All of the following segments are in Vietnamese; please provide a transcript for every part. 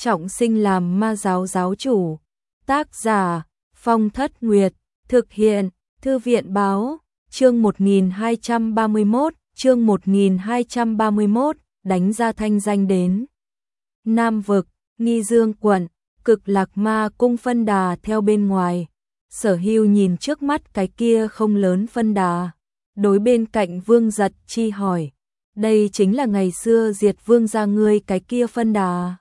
trọng sinh làm ma giáo giáo chủ. Tác giả Phong Thất Nguyệt, thực hiện Thư viện Báo, chương 1231, đánh ra thanh danh đến. Nam vực, Nghi Dương quận, Cực Lạc Ma cung phân đà theo bên ngoài. Sở Hưu nhìn trước mắt cái kia không lớn phân đà, đối bên cạnh Vương Giật Chi hỏi, đây chính là ngày xưa diệt vương gia ngươi cái kia phân đà.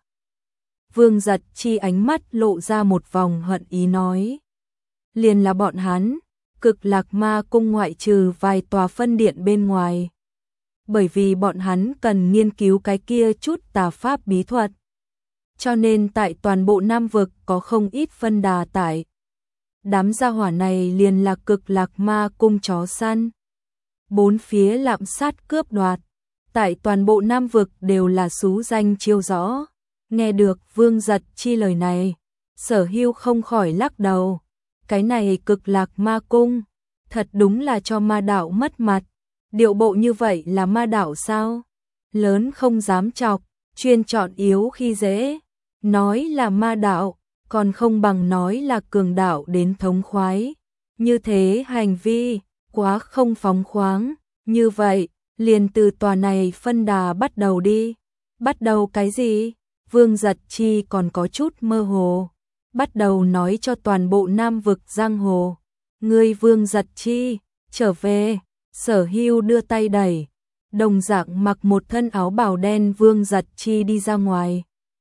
Vương Giật Chi ánh mắt lộ ra một vòng hận ý nói, liền là bọn hắn, Cực Lạc Ma cung ngoại trừ vài tòa phân điện bên ngoài. Bởi vì bọn hắn cần nghiên cứu cái kia chút tà pháp bí thuật, cho nên tại toàn bộ Nam vực có không ít phân đà tại. Đám gia hỏa này liền là Cực Lạc Ma cung chó săn. Bốn phía lạm sát cướp đoạt, tại toàn bộ Nam vực đều là xú danh chiêu rõ. Nghe được Vương Giật Chi lời này, Sở Hưu không khỏi lắc đầu. Cái này Cực Lạc Ma cung, thật đúng là cho ma đạo mất mặt. Điệu bộ như vậy là ma đạo sao? Lớn không dám chọc, chuyên chọn yếu khi dễ. Nói là ma đạo, còn không bằng nói là cường đạo đến thống khoái. Như thế hành vi, quá không phóng khoáng. Như vậy, liền từ tòa này phân đà bắt đầu đi. Bắt đầu cái gì? Vương Giật Chi còn có chút mơ hồ. Bắt đầu nói cho toàn bộ Nam vực giang hồ. Ngươi Vương Giật Chi, trở về. Sở Hưu đưa tay đẩy. Đồng dạng mặc một thân áo bào đen Vương Giật Chi đi ra ngoài.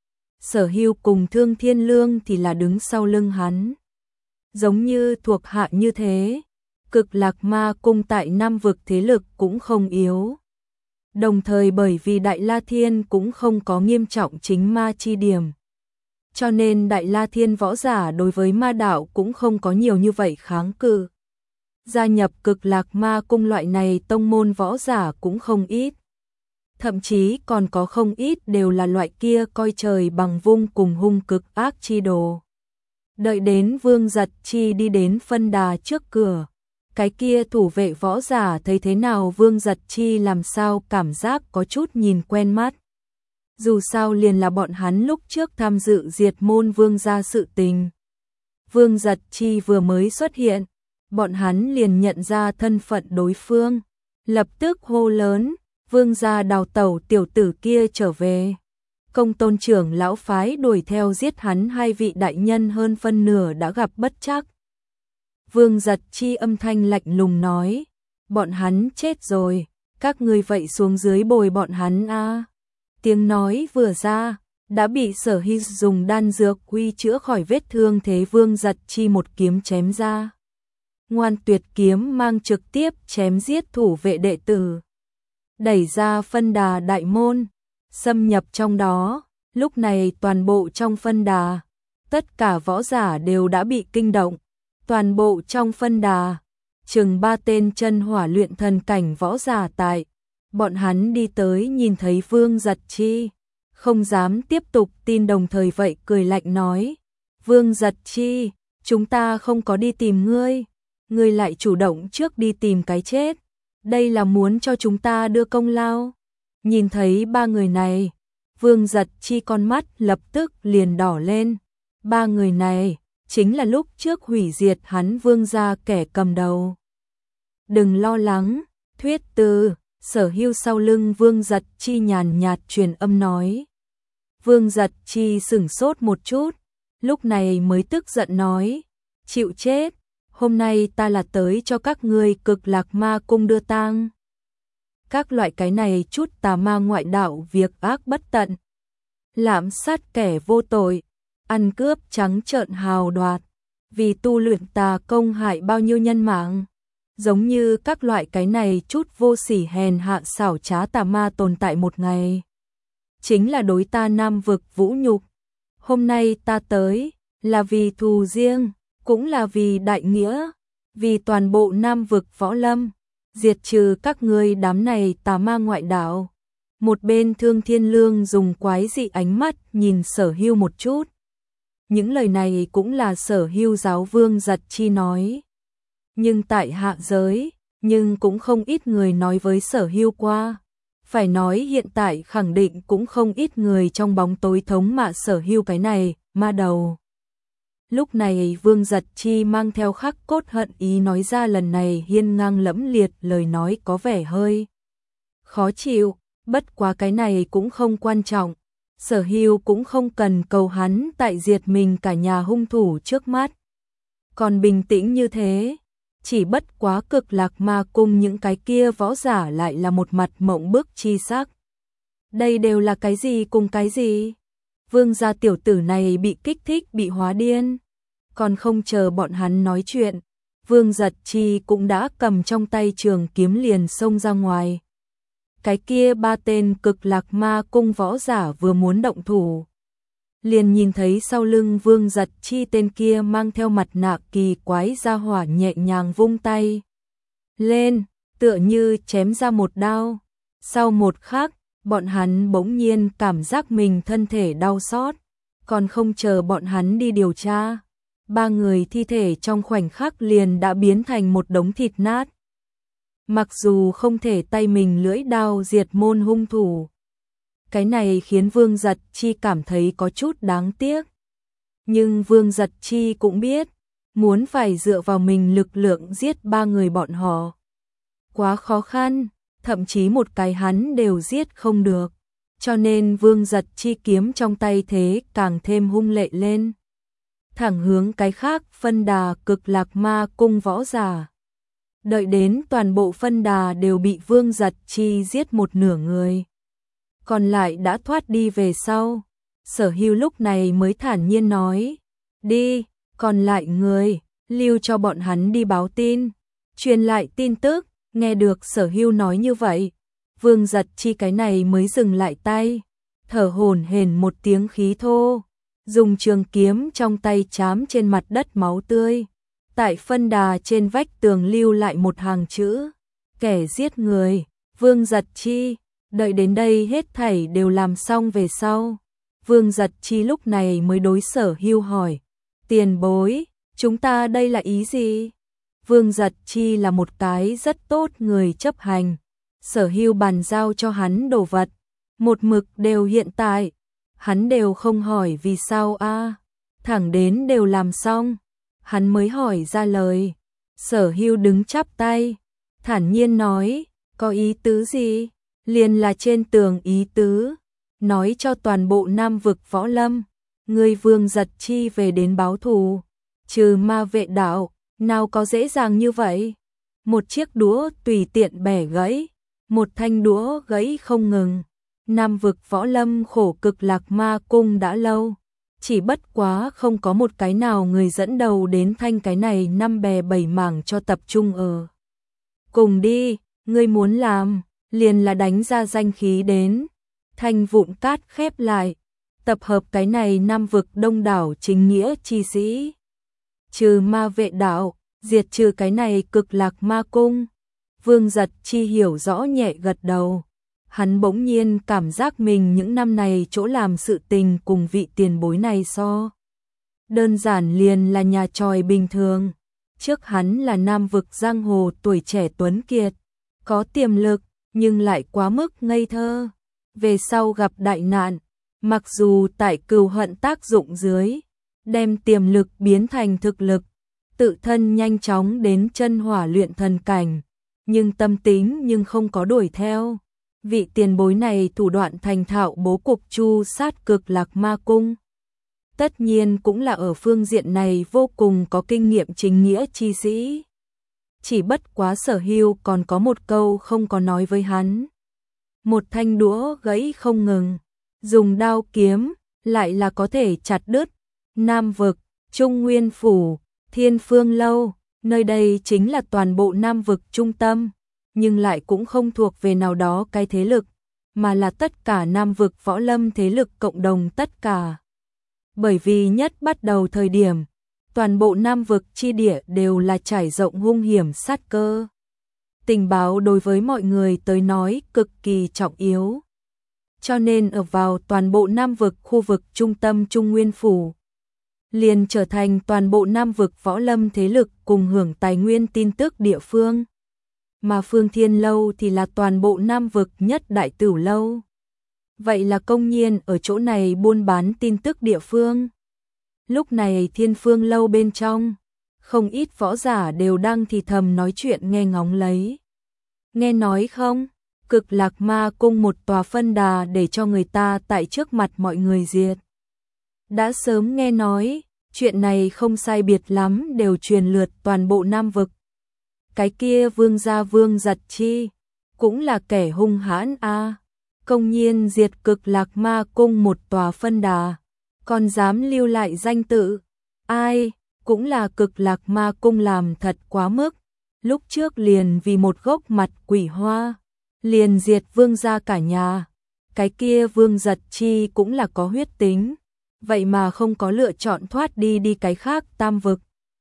Sở Hưu cùng Thương Thiên Lương thì là đứng sau lưng hắn. Giống như thuộc hạ như thế. Cực Lạc Ma cung tại Nam vực thế lực cũng không yếu. Đồng thời bởi vì Đại La Thiên cũng không có nghiêm trọng chính ma chi điểm. Cho nên Đại La Thiên võ giả đối với ma đạo cũng không có nhiều như vậy kháng cự. Gia nhập Cực Lạc Ma cung loại này tông môn võ giả cũng không ít. Thậm chí còn có không ít đều là loại kia coi trời bằng vung cùng hung cực ác chi đồ. Đợi đến Vương Giật Chi đi đến phân đà trước cửa. Cái kia thủ vệ võ giả thấy thế nào Vương Giật Chi làm sao cảm giác có chút nhìn quen mắt. Dù sao liền là bọn hắn lúc trước tham dự diệt môn vương gia sự tình. Vương Giật Chi vừa mới xuất hiện, bọn hắn liền nhận ra thân phận đối phương. Lập tức hô lớn, vương gia đào tẩu tiểu tử kia trở về. Công tôn trưởng lão phái đuổi theo giết hắn hai vị đại nhân hơn phân nửa đã gặp bất trắc. Vương Giật Chi âm thanh lạnh lùng nói, bọn hắn chết rồi, các ngươi vậy xuống dưới bồi bọn hắn a. Tiếng nói vừa ra, đã bị Sở Hưu dùng đan dược quy chữa khỏi vết thương thế Vương Giật Chi một kiếm chém ra. Ngoan tuyệt kiếm mang trực tiếp chém giết thủ vệ đệ tử. Đẩy ra phân đà đại môn, xâm nhập trong đó, lúc này toàn bộ trong phân đà, tất cả võ giả đều đã bị kinh động. Toàn bộ trong phân đà, chừng 3 tên chân hỏa luyện thần cảnh võ giả tại. Bọn hắn đi tới nhìn thấy Vương Giật Chi, không dám tiếp tục tin đồng thời vậy cười lạnh nói. Vương Giật Chi, chúng ta không có đi tìm ngươi, ngươi lại chủ động trước đi tìm cái chết. Đây là muốn cho chúng ta đưa công lao. Nhìn thấy ba người này, Vương Giật Chi con mắt lập tức liền đỏ lên. Ba người này chính là lúc trước hủy diệt hắn Vương gia kẻ cầm đầu. Đừng lo lắng, thuyết tư. Sở Hưu sau lưng Vương Giật Chi nhàn nhạt truyền âm nói. Vương Giật Chi sửng sốt một chút, lúc này mới tức giận nói, chịu chết, hôm nay ta là tới cho các ngươi Cực Lạc Ma cung đưa tang. Các loại cái này chút tà ma ngoại đạo việc ác bất tận, lạm sát kẻ vô tội, ăn cướp trắng trợn hào đoạt, vì tu luyện tà công hại bao nhiêu nhân mạng. Giống như các loại cái này chút vô sỉ hèn hạ xảo trá tà ma tồn tại một ngày. Chính là đối ta Nam vực vũ nhục. Hôm nay ta tới, là vì thù riêng, cũng là vì đại nghĩa, vì toàn bộ Nam vực võ lâm, diệt trừ các ngươi đám này tà ma ngoại đạo. Một bên Thương Thiên Lương dùng quái dị ánh mắt nhìn Sở Hưu một chút. Những lời này cũng là Sở Hưu giáo Vương Giật Chi nói. Nhưng tại hạ giới, nhưng cũng không ít người nói với Sở Hưu qua. Phải nói hiện tại khẳng định cũng không ít người trong bóng tối thống mạ Sở Hưu cái này, ma đầu. Lúc này Vương Giật Chi mang theo khắc cốt hận ý nói ra lần này hiên ngang lẫm liệt, lời nói có vẻ hơi khó chịu, bất quá cái này cũng không quan trọng. Sở Hưu cũng không cần cầu hắn tại diệt mình cả nhà hung thủ trước mắt. Còn bình tĩnh như thế, chỉ bất quá Cực Lạc Ma Cung những cái kia võ giả lại là một mặt mộng bức chi sắc. Đây đều là cái gì cùng cái gì? Vương gia tiểu tử này bị kích thích, bị hóa điên. Còn không chờ bọn hắn nói chuyện, Vương Giật Chi cũng đã cầm trong tay trường kiếm liền xông ra ngoài. Cái kia 3 tên Cực Lạc Ma Cung võ giả vừa muốn động thủ, liền nhìn thấy sau lưng Vương Giật Chi tên kia mang theo mặt nạ kỳ quái ra hỏa nhẹ nhàng vung tay lên, tựa như chém ra một đao. Sau một khắc, bọn hắn bỗng nhiên cảm giác mình thân thể đau xót, còn không chờ bọn hắn đi điều tra, 3 người thi thể trong khoảnh khắc liền đã biến thành một đống thịt nát. Mặc dù không thể tay mình lưỡi đao diệt môn hung thủ, cái này khiến Vương Giật Chi cảm thấy có chút đáng tiếc. Nhưng Vương Giật Chi cũng biết, muốn phải dựa vào mình lực lượng giết 3 người bọn họ quá khó khăn, thậm chí một cái hắn đều giết không được. Cho nên Vương Giật Chi kiếm trong tay thế càng thêm hung lệ lên, thẳng hướng cái khác phân đà Cực Lạc Ma Cung võ giả. Đợi đến toàn bộ phân đà đều bị Vương Giật Chi giết một nửa người, còn lại đã thoát đi về sau, Sở Hưu lúc này mới thản nhiên nói, đi, còn lại người, lưu cho bọn hắn đi báo tin, truyền lại tin tức. Nghe được Sở Hưu nói như vậy, Vương Giật Chi cái này mới dừng lại tay, thở hổn hển một tiếng khí thô, dùng trường kiếm trong tay chám trên mặt đất máu tươi. Tại phân đà trên vách tường lưu lại một hàng chữ, kẻ giết người, Vương Giật Chi. Đợi đến đây hết thảy đều làm xong về sau, Vương Giật Chi lúc này mới đối Sở Hưu hỏi, tiền bối, chúng ta đây là ý gì? Vương Giật Chi là một cái rất tốt người chấp hành, Sở Hưu bàn giao cho hắn đồ vật, một mực đều hiện tại, hắn đều không hỏi vì sao a, thẳng đến đều làm xong, hắn mới hỏi ra lời. Sở Hưu đứng chắp tay, thản nhiên nói, có ý tứ gì? Liền là trên tường ý tứ, nói cho toàn bộ Nam vực võ lâm, người Vương Giật Chi về đến báo thù, trừ ma vệ đạo, nào có dễ dàng như vậy. Một chiếc đũa tùy tiện bẻ gãy, một thanh đũa gãy không ngừng. Nam vực võ lâm khổ Cực Lạc Ma Cung đã lâu, chỉ bất quá không có một cái nào người dẫn đầu đến thanh cái này 5 bè 7 mảng cho tập trung ở. Cùng đi, ngươi muốn làm, liền là đánh ra danh khí đến. Thanh vụn cát khép lại, tập hợp cái này Nam vực đông đảo chính nghĩa chi sĩ. Trừ ma vệ đạo, diệt trừ cái này Cực Lạc Ma Cung. Vương Giật Chi hiểu rõ nhẹ gật đầu. Hắn bỗng nhiên cảm giác mình những năm này chỗ làm sự tình cùng vị tiền bối này so. Đơn giản liền là nhà tròi bình thường. Trước hắn là Nam vực giang hồ tuổi trẻ tuấn kiệt, có tiềm lực, nhưng lại quá mức ngây thơ. Về sau gặp đại nạn, mặc dù tại cừu hận tác dụng dưới, đem tiềm lực biến thành thực lực, tự thân nhanh chóng đến chân hỏa luyện thần cảnh, nhưng tâm tính nhưng không có đuổi theo. Vị tiền bối này thủ đoạn thành thạo bố cục chu sát Cực Lạc Ma Cung. Tất nhiên cũng là ở phương diện này vô cùng có kinh nghiệm chính nghĩa chi sĩ. Chỉ bất quá Sở Hưu còn có một câu không có nói với hắn. Một thanh đũa gãy không ngừng, dùng đao kiếm lại là có thể chặt đứt. Nam vực, Trung Nguyên Phủ, Thiên Phương Lâu, nơi đây chính là toàn bộ Nam vực trung tâm, nhưng lại cũng không thuộc về nào đó cái thế lực, mà là tất cả Nam vực võ lâm thế lực cộng đồng tất cả. Bởi vì nhất bắt đầu thời điểm, toàn bộ Nam vực chi địa đều là trải rộng hung hiểm sát cơ. Tình báo đối với mọi người tới nói cực kỳ trọng yếu. Cho nên ở vào toàn bộ Nam vực khu vực trung tâm Trung Nguyên Phủ, liền trở thành toàn bộ Nam vực võ lâm thế lực cùng hưởng tài nguyên tin tức địa phương. mà Phương Thiên Lâu thì là toàn bộ Nam vực nhất đại tửu lâu. Vậy là công nhiên ở chỗ này buôn bán tin tức địa phương. Lúc này Thiên Phương Lâu bên trong, không ít võ giả đều đang thì thầm nói chuyện nghe ngóng lấy. Nghe nói không, Cực Lạc Ma Cung một tòa phân đà để cho người ta tại trước mặt mọi người diệt. Đã sớm nghe nói, chuyện này không sai biệt lắm đều truyền lượt toàn bộ Nam vực. Cái kia Vương gia Vương Giật Chi, cũng là kẻ hung hãn a, công nhiên diệt Cực Lạc Ma Cung một tòa phân đà, còn dám lưu lại danh tự. Ai, cũng là Cực Lạc Ma Cung làm thật quá mức, lúc trước liền vì một gốc mặt quỷ hoa, liền diệt Vương gia cả nhà. Cái kia Vương Giật Chi cũng là có huyết tính, vậy mà không có lựa chọn thoát đi cái khác Tam vực,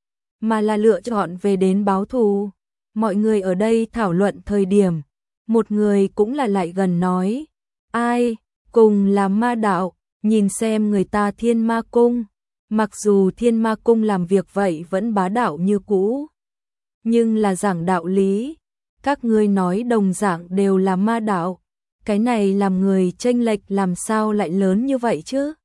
mà là lựa chọn về đến báo thù. Mọi người ở đây thảo luận thời điểm, một người cũng là lại gần nói, ai, cùng là ma đạo, nhìn xem người ta Thiên Ma Cung, mặc dù Thiên Ma Cung làm việc vậy vẫn bá đạo như cũ, nhưng là giảng đạo lý, các ngươi nói đồng dạng đều là ma đạo, cái này làm người chênh lệch làm sao lại lớn như vậy chứ?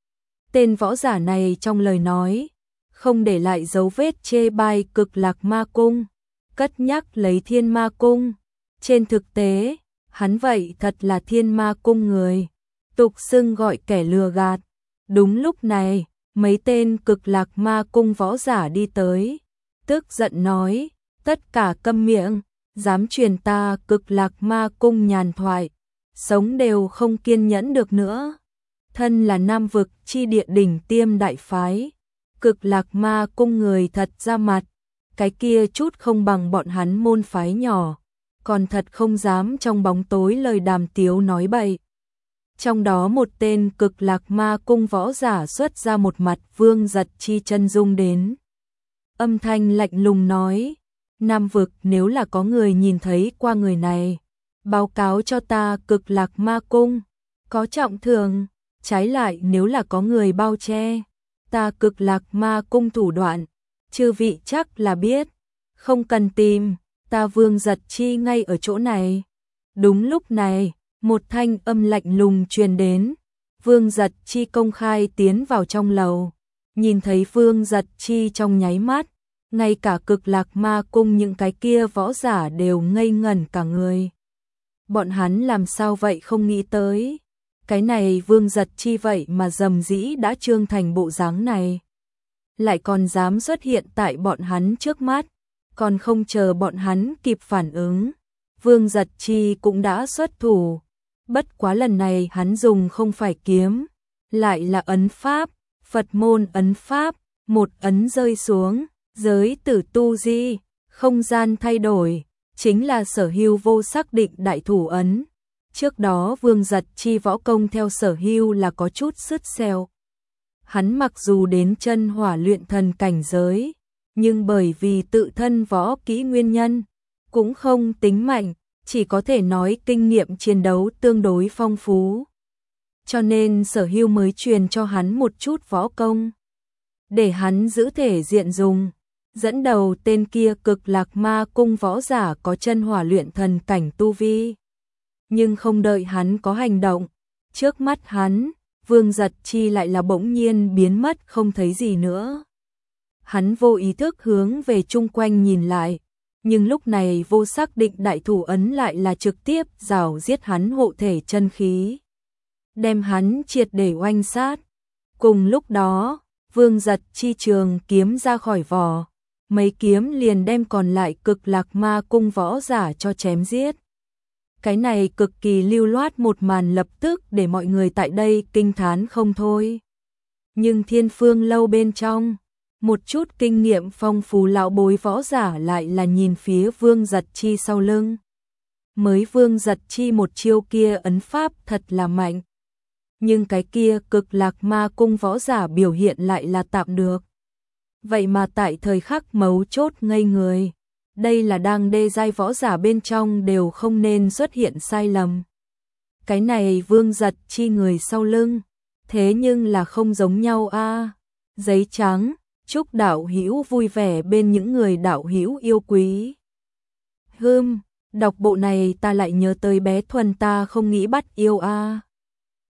Tên võ giả này trong lời nói, không để lại dấu vết chê bai Cực Lạc Ma Cung, cất nhắc lấy Thiên Ma Cung. Trên thực tế, hắn vậy thật là Thiên Ma Cung người, tục xưng gọi kẻ lừa gạt. Đúng lúc này, mấy tên Cực Lạc Ma Cung võ giả đi tới, tức giận nói, tất cả câm miệng, dám truyền ta Cực Lạc Ma Cung nhàn thoại, sống đều không kiên nhẫn được nữa. Thân là Nam vực chi địa đỉnh tiêm đại phái, Cực Lạc Ma Cung người thật ra mặt, cái kia chút không bằng bọn hắn môn phái nhỏ, còn thật không dám trong bóng tối lời đàm tiếu nói bậy. Trong đó một tên Cực Lạc Ma Cung võ giả xuất ra một mặt Vương Giật Chi chân dung đến. Âm thanh lạnh lùng nói, Nam vực nếu là có người nhìn thấy qua người này, báo cáo cho ta Cực Lạc Ma Cung, có trọng thưởng, trái lại nếu là có người bao che, ta Cực Lạc Ma Cung thủ đoạn, chư vị chắc là biết, không cần tìm, ta Vương Giật Chi ngay ở chỗ này. Đúng lúc này, một thanh âm lạnh lùng truyền đến, Vương Giật Chi công khai tiến vào trong lầu, nhìn thấy Vương Giật Chi trong nháy mắt, ngay cả Cực Lạc Ma Cung những cái kia võ giả đều ngây ngẩn cả người. Bọn hắn làm sao vậy không nghĩ tới, cái này Vương Giật Chi vậy mà dầm dĩ đã trương thành bộ dáng này, lại còn dám xuất hiện tại bọn hắn trước mắt, còn không chờ bọn hắn kịp phản ứng, Vương Giật Chi cũng đã xuất thủ. Bất quá lần này hắn dùng không phải kiếm, lại là ấn pháp, Phật môn ấn pháp, một ấn rơi xuống, giới tử tu di, không gian thay đổi, chính là Sở Hưu vô xác định đại thủ ấn. Trước đó Vương Giật Chi võ công theo Sở Hưu là có chút sứt xèo. Hắn mặc dù đến chân hỏa luyện thần cảnh giới, nhưng bởi vì tự thân võ kỹ nguyên nhân, cũng không tính mạnh, chỉ có thể nói kinh nghiệm chiến đấu tương đối phong phú. Cho nên Sở Hưu mới truyền cho hắn một chút võ công, để hắn giữ thể diện dùng, dẫn đầu tên kia Cực Lạc Ma Cung võ giả có chân hỏa luyện thần cảnh tu vi. Nhưng không đợi hắn có hành động, trước mắt hắn, Vương Giật Chi lại là bỗng nhiên biến mất không thấy gì nữa. Hắn vô ý thức hướng về chung quanh nhìn lại, nhưng lúc này vô xác định đại thủ ấn lại là trực tiếp rào giết hắn hộ thể chân khí, đem hắn triệt để oanh sát. Cùng lúc đó, Vương Giật Chi trường kiếm ra khỏi vỏ, mấy kiếm liền đem còn lại Cực Lạc Ma Cung võ giả cho chém giết. Cái này cực kỳ lưu loát một màn lập tức để mọi người tại đây kinh thán không thôi. Nhưng Thiên Phương Lâu bên trong, một chút kinh nghiệm phong phú lão bối võ giả lại là nhìn phía Vương Giật Chi sau lưng. Mới Vương Giật Chi một chiêu kia ấn pháp thật là mạnh, nhưng cái kia Cực Lạc Ma Cung võ giả biểu hiện lại là tạm được. Vậy mà tại thời khắc mấu chốt ngây người, đây là đang đê giai võ giả bên trong đều không nên xuất hiện sai lầm. Cái này Vương Giật Chi người sau lưng, thế nhưng là không giống nhau a. Giấy trắng, chúc đạo hữu vui vẻ bên những người đạo hữu yêu quý. Đọc bộ này ta lại nhớ tới bé Thuần, ta không nghĩ bắt yêu a.